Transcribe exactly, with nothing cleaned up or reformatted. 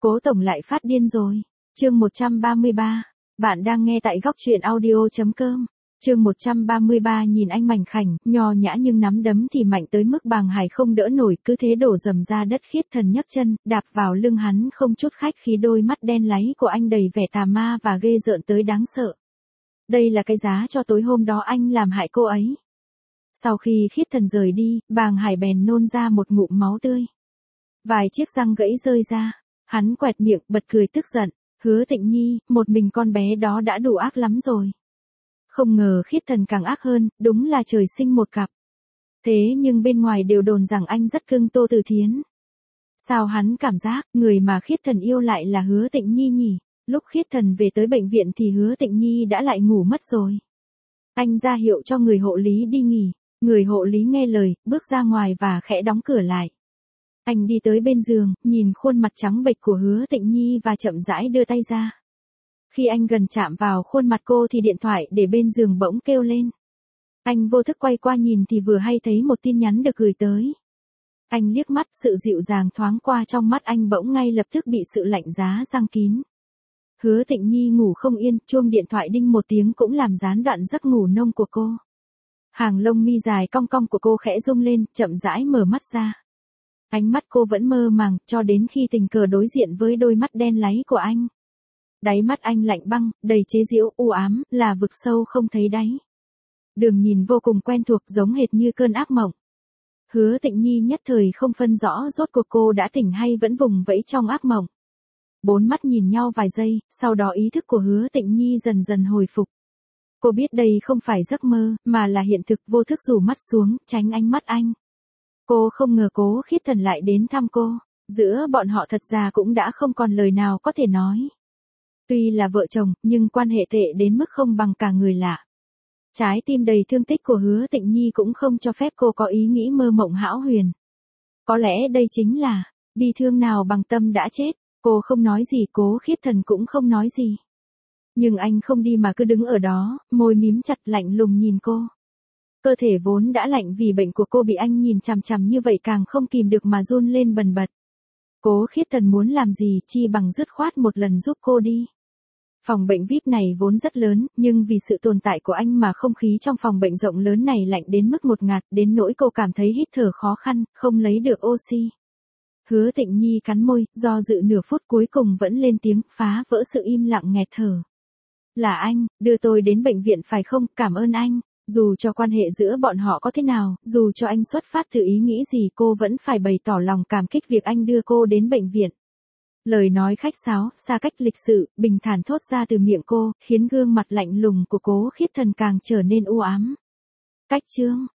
Cố tổng lại phát điên rồi. Chương một trăm ba mươi ba. Bạn đang nghe tại góc truyện audio.com. Chương một trăm ba mươi ba nhìn anh mảnh khảnh, nho nhã nhưng nắm đấm thì mạnh tới mức Bàng Hải không đỡ nổi, cứ thế đổ dầm ra đất. Khiết Thần nhấc chân, đạp vào lưng hắn không chút khách khí, đôi mắt đen láy của anh đầy vẻ tà ma và ghê rợn tới đáng sợ. Đây là cái giá cho tối hôm đó anh làm hại cô ấy. Sau khi Khiết Thần rời đi, Bàng Hải bèn nôn ra một ngụm máu tươi. Vài chiếc răng gãy rơi ra, hắn quẹt miệng bật cười tức giận. Hứa Tịnh Nhi, một mình con bé đó đã đủ ác lắm rồi. Không ngờ Khiết Thần càng ác hơn, đúng là trời sinh một cặp. Thế nhưng bên ngoài đều đồn rằng anh rất cưng Tô Tử Thiến. Sao hắn cảm giác người mà Khiết Thần yêu lại là Hứa Tịnh Nhi nhỉ? Lúc Khiết Thần về tới bệnh viện thì Hứa Tịnh Nhi đã lại ngủ mất rồi. Anh ra hiệu cho người hộ lý đi nghỉ. Người hộ lý nghe lời, bước ra ngoài và khẽ đóng cửa lại. Anh đi tới bên giường, nhìn khuôn mặt trắng bệch của Hứa Tịnh Nhi và chậm rãi đưa tay ra. Khi anh gần chạm vào khuôn mặt cô thì điện thoại để bên giường bỗng kêu lên. Anh vô thức quay qua nhìn thì vừa hay thấy một tin nhắn được gửi tới. Anh liếc mắt, sự dịu dàng thoáng qua trong mắt anh bỗng ngay lập tức bị sự lạnh giá giăng kín. Hứa Tịnh Nhi ngủ không yên, chuông điện thoại đinh một tiếng cũng làm gián đoạn giấc ngủ nông của cô. Hàng lông mi dài cong cong của cô khẽ rung lên, chậm rãi mở mắt ra. Ánh mắt cô vẫn mơ màng, cho đến khi tình cờ đối diện với đôi mắt đen láy của anh. Đáy mắt anh lạnh băng, đầy chế giễu, u ám, là vực sâu không thấy đáy. Đường nhìn vô cùng quen thuộc, giống hệt như cơn ác mộng. Hứa Tịnh Nhi nhất thời không phân rõ rốt cuộc cô đã tỉnh hay vẫn vùng vẫy trong ác mộng. Bốn mắt nhìn nhau vài giây, sau đó ý thức của Hứa Tịnh Nhi dần dần hồi phục. Cô biết đây không phải giấc mơ, mà là hiện thực, vô thức rủ mắt xuống, tránh ánh mắt anh. Cô không ngờ Cố Khiết Thần lại đến thăm cô. Giữa bọn họ thật ra cũng đã không còn lời nào có thể nói. Tuy là vợ chồng, nhưng quan hệ tệ đến mức không bằng cả người lạ. Trái tim đầy thương tích của Hứa Tịnh Nhi cũng không cho phép cô có ý nghĩ mơ mộng hão huyền. Có lẽ đây chính là bi thương nào bằng tâm đã chết. Cô không nói gì, Cố Khiết Thần cũng không nói gì. Nhưng anh không đi mà cứ đứng ở đó, môi mím chặt lạnh lùng nhìn cô. Cơ thể vốn đã lạnh vì bệnh của cô bị anh nhìn chằm chằm như vậy càng không kìm được mà run lên bần bật. Cố Khiết Thần muốn làm gì chi bằng dứt khoát một lần giúp cô đi. Phòng bệnh vi ai pi này vốn rất lớn, nhưng vì sự tồn tại của anh mà không khí trong phòng bệnh rộng lớn này lạnh đến mức ngột ngạt, đến nỗi cô cảm thấy hít thở khó khăn, không lấy được oxy. Hứa Tịnh Nhi cắn môi, do dự nửa phút cuối cùng vẫn lên tiếng, phá vỡ sự im lặng nghẹt thở. Là anh, đưa tôi đến bệnh viện phải không, cảm ơn anh. Dù cho quan hệ giữa bọn họ có thế nào, dù cho anh xuất phát từ ý nghĩ gì, cô vẫn phải bày tỏ lòng cảm kích việc anh đưa cô đến bệnh viện. Lời nói khách sáo, xa cách lịch sự, bình thản thốt ra từ miệng cô, khiến gương mặt lạnh lùng của Cố Khiết Thần càng trở nên u ám. Cách chương,